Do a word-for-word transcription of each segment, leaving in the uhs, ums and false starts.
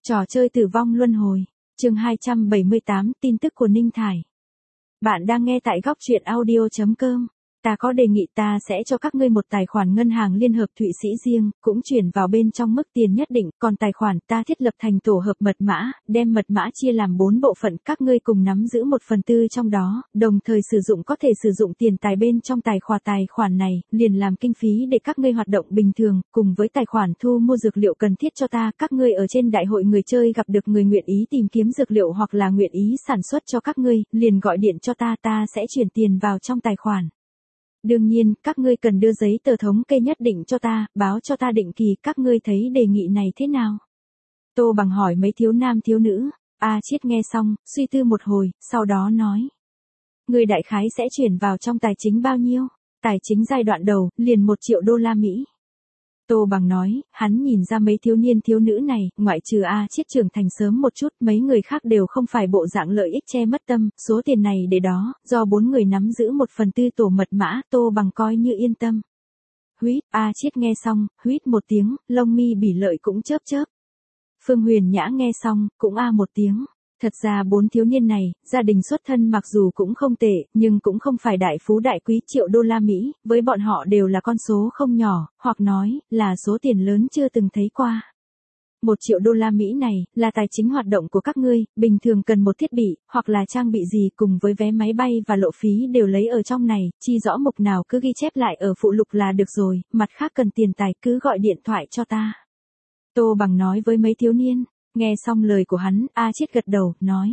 Trò chơi tử vong luân hồi. Chương hai trăm bảy mươi tám, tin tức của Ninh Thải. Bạn đang nghe tại góc truyện audio chấm com. Ta có đề nghị ta sẽ cho các ngươi một tài khoản ngân hàng Liên hợp Thụy Sĩ riêng, cũng chuyển vào bên trong mức tiền nhất định, còn tài khoản ta thiết lập thành tổ hợp mật mã, đem mật mã chia làm bốn bộ phận, các ngươi cùng nắm giữ một phần tư trong đó, đồng thời sử dụng có thể sử dụng tiền tài bên trong tài khoản tài khoản này, liền làm kinh phí để các ngươi hoạt động bình thường, cùng với tài khoản thu mua dược liệu cần thiết cho ta, các ngươi ở trên đại hội người chơi gặp được người nguyện ý tìm kiếm dược liệu hoặc là nguyện ý sản xuất cho các ngươi, liền gọi điện cho ta, ta sẽ chuyển tiền vào trong tài khoản. Đương nhiên, các ngươi cần đưa giấy tờ thống kê nhất định cho ta, báo cho ta định kỳ, các ngươi thấy đề nghị này thế nào? Tô Bằng hỏi mấy thiếu nam thiếu nữ. A Chiết nghe xong, suy tư một hồi, sau đó nói. Ngươi đại khái sẽ chuyển vào trong tài chính bao nhiêu? Tài chính giai đoạn đầu, liền một triệu đô la Mỹ. Tô Bằng nói, hắn nhìn ra mấy thiếu niên thiếu nữ này, ngoại trừ A Chiết trưởng thành sớm một chút, mấy người khác đều không phải bộ dạng lợi ích che mất tâm, số tiền này để đó, do bốn người nắm giữ một phần tư tổ mật mã, Tô Bằng coi như yên tâm. Huýt, A Chiết nghe xong, huýt một tiếng, lông mi bỉ lợi cũng chớp chớp. Phương Huyền Nhã nghe xong, cũng a một tiếng. Thật ra bốn thiếu niên này, gia đình xuất thân mặc dù cũng không tệ, nhưng cũng không phải đại phú đại quý triệu đô la Mỹ, với bọn họ đều là con số không nhỏ, hoặc nói, là số tiền lớn chưa từng thấy qua. Một triệu đô la Mỹ này, là tài chính hoạt động của các ngươi, bình thường cần một thiết bị, hoặc là trang bị gì cùng với vé máy bay và lộ phí đều lấy ở trong này, chi rõ mục nào cứ ghi chép lại ở phụ lục là được rồi, mặt khác cần tiền tài cứ gọi điện thoại cho ta. Tô Bằng nói với mấy thiếu niên. Nghe xong lời của hắn, A Chiết gật đầu, nói.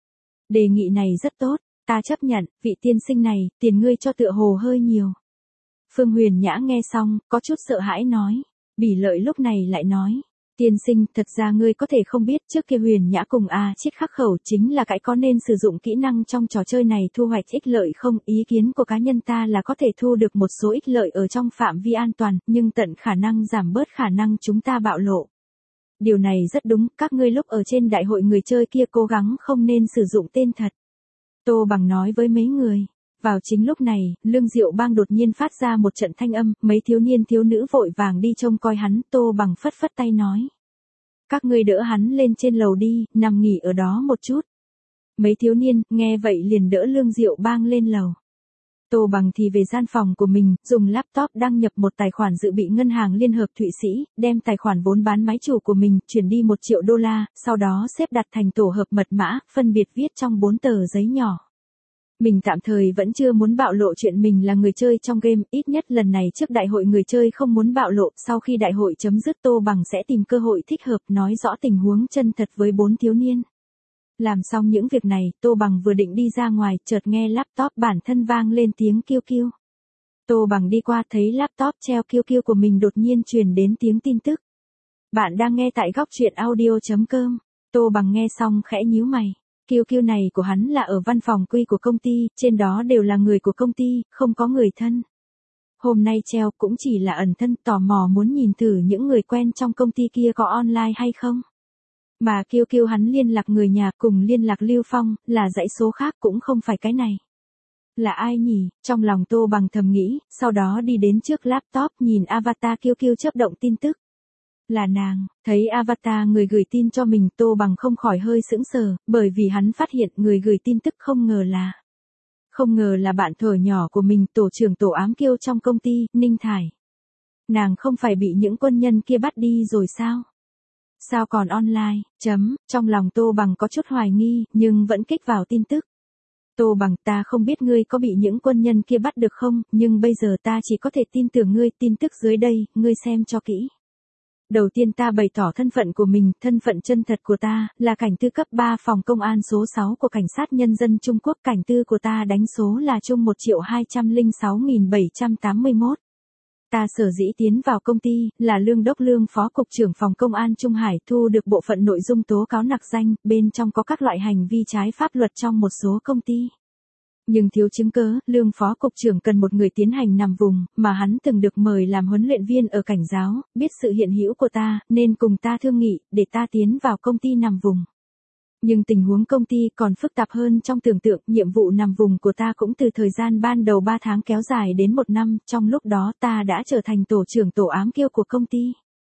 Đề nghị này rất tốt, ta chấp nhận, vị tiên sinh này, tiền ngươi cho tựa hồ hơi nhiều. Phương Huyền Nhã nghe xong, có chút sợ hãi nói. Bỉ lợi lúc này lại nói. Tiên sinh, thật ra ngươi có thể không biết, trước kia Huyền Nhã cùng A Chiết khắc khẩu chính là cái có nên sử dụng kỹ năng trong trò chơi này thu hoạch ích lợi không, ý kiến của cá nhân ta là có thể thu được một số ích lợi ở trong phạm vi an toàn, nhưng tận khả năng giảm bớt khả năng chúng ta bạo lộ. Điều này rất đúng, các ngươi lúc ở trên đại hội người chơi kia cố gắng không nên sử dụng tên thật. Tô Bằng nói với mấy người. Vào chính lúc này, Lương Diệu Bang đột nhiên phát ra một trận thanh âm, mấy thiếu niên thiếu nữ vội vàng đi trông coi hắn, Tô Bằng phất phất tay nói. Các ngươi đỡ hắn lên trên lầu đi, nằm nghỉ ở đó một chút. Mấy thiếu niên, nghe vậy liền đỡ Lương Diệu Bang lên lầu. Tô Bằng thì về gian phòng của mình, dùng laptop đăng nhập một tài khoản dự bị ngân hàng Liên hợp Thụy Sĩ, đem tài khoản vốn bán máy chủ của mình, chuyển đi một triệu đô la, sau đó xếp đặt thành tổ hợp mật mã, phân biệt viết trong bốn tờ giấy nhỏ. Mình tạm thời vẫn chưa muốn bạo lộ chuyện mình là người chơi trong game, ít nhất lần này trước đại hội người chơi không muốn bạo lộ, sau khi đại hội chấm dứt Tô Bằng sẽ tìm cơ hội thích hợp nói rõ tình huống chân thật với bốn thiếu niên. Làm xong những việc này, Tô Bằng vừa định đi ra ngoài, chợt nghe laptop bản thân vang lên tiếng kêu kêu. Tô Bằng đi qua thấy laptop treo kêu kêu của mình đột nhiên truyền đến tiếng tin tức. Bạn đang nghe tại góc truyện audio chấm com. Tô Bằng nghe xong khẽ nhíu mày. Kêu kêu này của hắn là ở văn phòng quy của công ty, trên đó đều là người của công ty, không có người thân. Hôm nay treo cũng chỉ là ẩn thân, tò mò muốn nhìn thử những người quen trong công ty kia có online hay không. Mà kêu kêu hắn liên lạc người nhà cùng liên lạc Lưu Phong, là dãy số khác cũng không phải cái này. Là ai nhỉ? Trong lòng Tô Bằng thầm nghĩ, sau đó đi đến trước laptop nhìn avatar kêu kêu chớp động tin tức. Là nàng, thấy avatar người gửi tin cho mình, Tô Bằng không khỏi hơi sững sờ, bởi vì hắn phát hiện người gửi tin tức không ngờ là. Không ngờ là bạn thuở nhỏ của mình, tổ trưởng tổ ám kiêu trong công ty, Ninh Thải. Nàng không phải bị những quân nhân kia bắt đi rồi sao? Sao còn online, chấm, trong lòng Tô Bằng có chút hoài nghi, nhưng vẫn kích vào tin tức. Tô Bằng, ta không biết ngươi có bị những quân nhân kia bắt được không, nhưng bây giờ ta chỉ có thể tin tưởng ngươi, tin tức dưới đây, ngươi xem cho kỹ. Đầu tiên ta bày tỏ thân phận của mình, thân phận chân thật của ta, là cảnh tư cấp ba phòng công an số sáu của Cảnh sát Nhân dân Trung Quốc, cảnh tư của ta đánh số là chung một triệu hai trăm lẻ sáu nghìn bảy trăm tám mươi mốt. Ta sở dĩ tiến vào công ty, là Lương Đốc Lương Phó Cục trưởng Phòng Công an Trung Hải thu được bộ phận nội dung tố cáo nặc danh, bên trong có các loại hành vi trái pháp luật trong một số công ty. Nhưng thiếu chứng cớ, Lương Phó Cục trưởng cần một người tiến hành nằm vùng, mà hắn từng được mời làm huấn luyện viên ở cảnh giáo, biết sự hiện hữu của ta, nên cùng ta thương nghị, để ta tiến vào công ty nằm vùng. Nhưng tình huống công ty còn phức tạp hơn trong tưởng tượng, nhiệm vụ nằm vùng của ta cũng từ thời gian ban đầu ba tháng kéo dài đến một năm, trong lúc đó ta đã trở thành tổ trưởng tổ ám kiêu của công ty.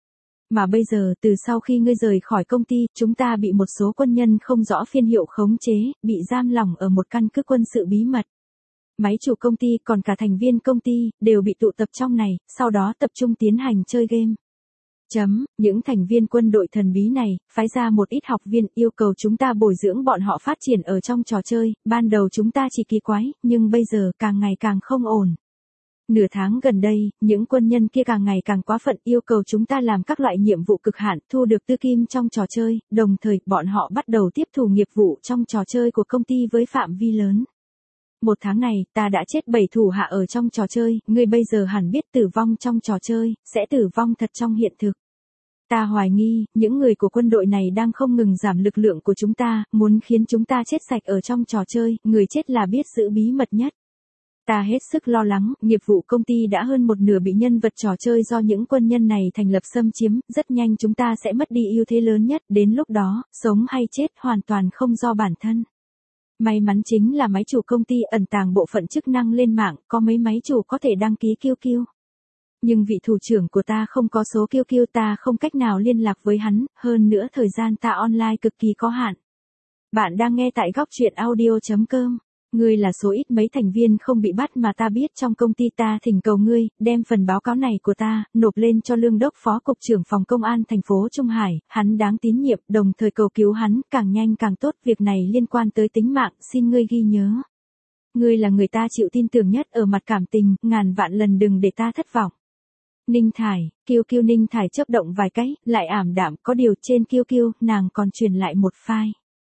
Mà bây giờ, từ sau khi ngươi rời khỏi công ty, chúng ta bị một số quân nhân không rõ phiên hiệu khống chế, bị giam lỏng ở một căn cứ quân sự bí mật. Máy chủ công ty còn cả thành viên công ty, đều bị tụ tập trong này, sau đó tập trung tiến hành chơi game. Chấm, những thành viên quân đội thần bí này, phái ra một ít học viên yêu cầu chúng ta bồi dưỡng bọn họ phát triển ở trong trò chơi, ban đầu chúng ta chỉ kỳ quái, nhưng bây giờ càng ngày càng không ổn. Nửa tháng gần đây, những quân nhân kia càng ngày càng quá phận yêu cầu chúng ta làm các loại nhiệm vụ cực hạn, thu được tư kim trong trò chơi, đồng thời bọn họ bắt đầu tiếp thủ nghiệp vụ trong trò chơi của công ty với phạm vi lớn. Một tháng này, ta đã chết bảy thủ hạ ở trong trò chơi, ngươi bây giờ hẳn biết tử vong trong trò chơi, sẽ tử vong thật trong hiện thực. Ta hoài nghi, những người của quân đội này đang không ngừng giảm lực lượng của chúng ta, muốn khiến chúng ta chết sạch ở trong trò chơi, người chết là biết giữ bí mật nhất. Ta hết sức lo lắng, nghiệp vụ công ty đã hơn một nửa bị nhân vật trò chơi do những quân nhân này thành lập xâm chiếm, rất nhanh chúng ta sẽ mất đi ưu thế lớn nhất, đến lúc đó, sống hay chết hoàn toàn không do bản thân. May mắn chính là máy chủ công ty ẩn tàng bộ phận chức năng lên mạng, có mấy máy chủ có thể đăng ký kiu kiu. Nhưng vị thủ trưởng của ta không có số kiu kiu, ta không cách nào liên lạc với hắn, hơn nữa thời gian ta online cực kỳ có hạn. Bạn đang nghe tại góc truyện audio chấm com. Ngươi là số ít mấy thành viên không bị bắt mà ta biết trong công ty, ta thỉnh cầu ngươi, đem phần báo cáo này của ta, nộp lên cho Lương Đốc Phó Cục trưởng Phòng Công an thành phố Trung Hải, hắn đáng tín nhiệm, đồng thời cầu cứu hắn, càng nhanh càng tốt, việc này liên quan tới tính mạng, xin ngươi ghi nhớ. Ngươi là người ta chịu tin tưởng nhất ở mặt cảm tình, ngàn vạn lần đừng để ta thất vọng. Ninh Thải, kiu kiu Ninh Thải chớp động vài cái, lại ảm đạm, có điều trên kiu kiu, nàng còn truyền lại một file.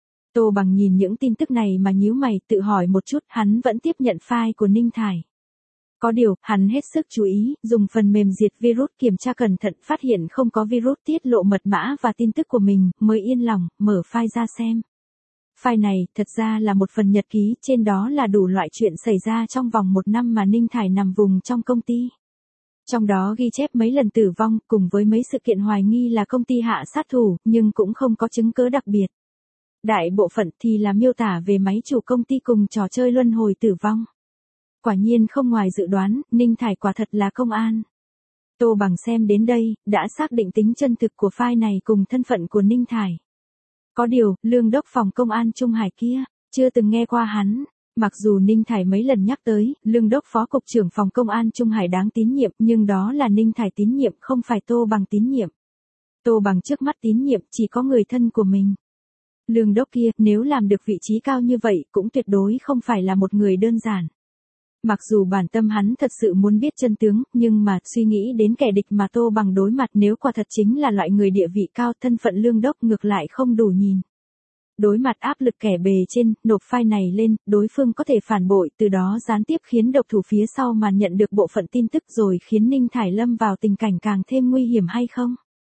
Tô Bằng nhìn những tin tức này mà nhíu mày, tự hỏi một chút, hắn vẫn tiếp nhận file của Ninh Thải. Có điều, hắn hết sức chú ý, dùng phần mềm diệt virus kiểm tra cẩn thận, phát hiện không có virus tiết lộ mật mã và tin tức của mình, mới yên lòng, mở file ra xem. File này, thật ra là một phần nhật ký, trên đó là đủ loại chuyện xảy ra trong vòng một năm mà Ninh Thải nằm vùng trong công ty. Trong đó ghi chép mấy lần tử vong, cùng với mấy sự kiện hoài nghi là công ty hạ sát thủ, nhưng cũng không có chứng cứ đặc biệt. Đại bộ phận thì là miêu tả về máy chủ công ty cùng trò chơi luân hồi tử vong. Quả nhiên không ngoài dự đoán, Ninh Thải quả thật là công an. Tô Bằng xem đến đây, đã xác định tính chân thực của file này cùng thân phận của Ninh Thải. Có điều, Lương Đốc Phòng Công an Trung Hải kia, chưa từng nghe qua hắn. Mặc dù Ninh Thải mấy lần nhắc tới, Lương Đốc Phó Cục trưởng Phòng Công an Trung Hải đáng tín nhiệm, nhưng đó là Ninh Thải tín nhiệm, không phải Tô Bằng tín nhiệm. Tô Bằng trước mắt tín nhiệm chỉ có người thân của mình. Lương Đốc kia, nếu làm được vị trí cao như vậy, cũng tuyệt đối không phải là một người đơn giản. Mặc dù bản tâm hắn thật sự muốn biết chân tướng, nhưng mà, suy nghĩ đến kẻ địch mà Tô Bằng đối mặt, nếu quả thật chính là loại người địa vị cao, thân phận Lương Đốc ngược lại không đủ nhìn. Đối mặt áp lực kẻ bề trên, nộp file này lên, đối phương có thể phản bội, từ đó gián tiếp khiến độc thủ phía sau màn nhận được bộ phận tin tức rồi khiến Ninh Thải lâm vào tình cảnh càng thêm nguy hiểm hay không?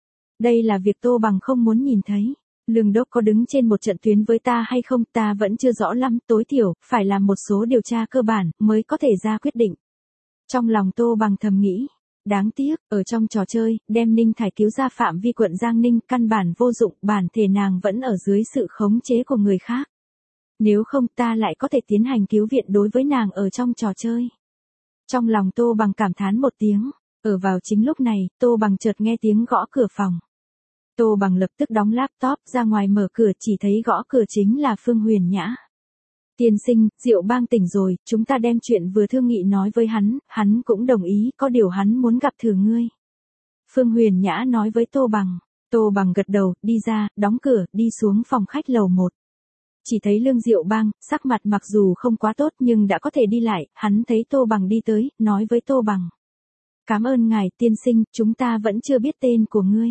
Đây là việc Tô Bằng không muốn nhìn thấy. Lương Đốc có đứng trên một trận tuyến với ta hay không, ta vẫn chưa rõ lắm, tối thiểu, phải làm một số điều tra cơ bản, mới có thể ra quyết định. Trong lòng Tô Bằng thầm nghĩ, đáng tiếc, ở trong trò chơi, đem Ninh Thải cứu ra phạm vi quận Giang Ninh, căn bản vô dụng, bản thể nàng vẫn ở dưới sự khống chế của người khác. Nếu không ta lại có thể tiến hành cứu viện đối với nàng ở trong trò chơi. Trong lòng Tô Bằng cảm thán một tiếng, ở vào chính lúc này, Tô Bằng chợt nghe tiếng gõ cửa phòng. Tô Bằng lập tức đóng laptop ra ngoài mở cửa, chỉ thấy gõ cửa chính là Phương Huyền Nhã. Tiên sinh, Diệu Bang tỉnh rồi, chúng ta đem chuyện vừa thương nghị nói với hắn, hắn cũng đồng ý, có điều hắn muốn gặp thử ngươi. Phương Huyền Nhã nói với Tô Bằng. Tô Bằng gật đầu, đi ra, đóng cửa, đi xuống phòng khách lầu một. Chỉ thấy Lương Diệu Bang, sắc mặt mặc dù không quá tốt nhưng đã có thể đi lại, hắn thấy Tô Bằng đi tới, nói với Tô Bằng. Cảm ơn ngài, tiên sinh, chúng ta vẫn chưa biết tên của ngươi.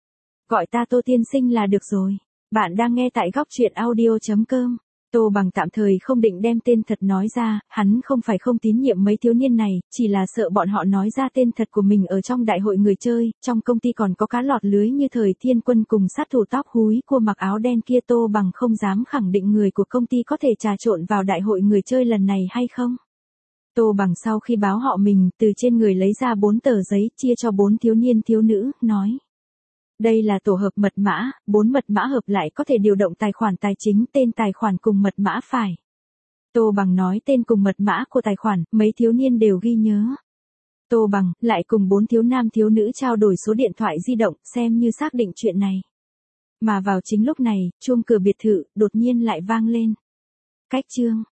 Gọi ta Tô tiên sinh là được rồi. Bạn đang nghe tại góc truyện audio chấm com. Tô Bằng tạm thời không định đem tên thật nói ra, hắn không phải không tín nhiệm mấy thiếu niên này, chỉ là sợ bọn họ nói ra tên thật của mình ở trong đại hội người chơi, trong công ty còn có cá lọt lưới như Thời Thiên Quân cùng sát thủ tóc húi cua mặc áo đen kia. Tô Bằng không dám khẳng định người của công ty có thể trà trộn vào đại hội người chơi lần này hay không. Tô Bằng sau khi báo họ mình, từ trên người lấy ra bốn tờ giấy, chia cho bốn thiếu niên thiếu nữ, nói. Đây là tổ hợp mật mã, bốn mật mã hợp lại có thể điều động tài khoản tài chính, tên tài khoản cùng mật mã phải. Tô Bằng nói tên cùng mật mã của tài khoản, mấy thiếu niên đều ghi nhớ. Tô Bằng lại cùng bốn thiếu nam thiếu nữ trao đổi số điện thoại di động, xem như xác định chuyện này. Mà vào chính lúc này, chuông cửa biệt thự đột nhiên lại vang lên. Cách chương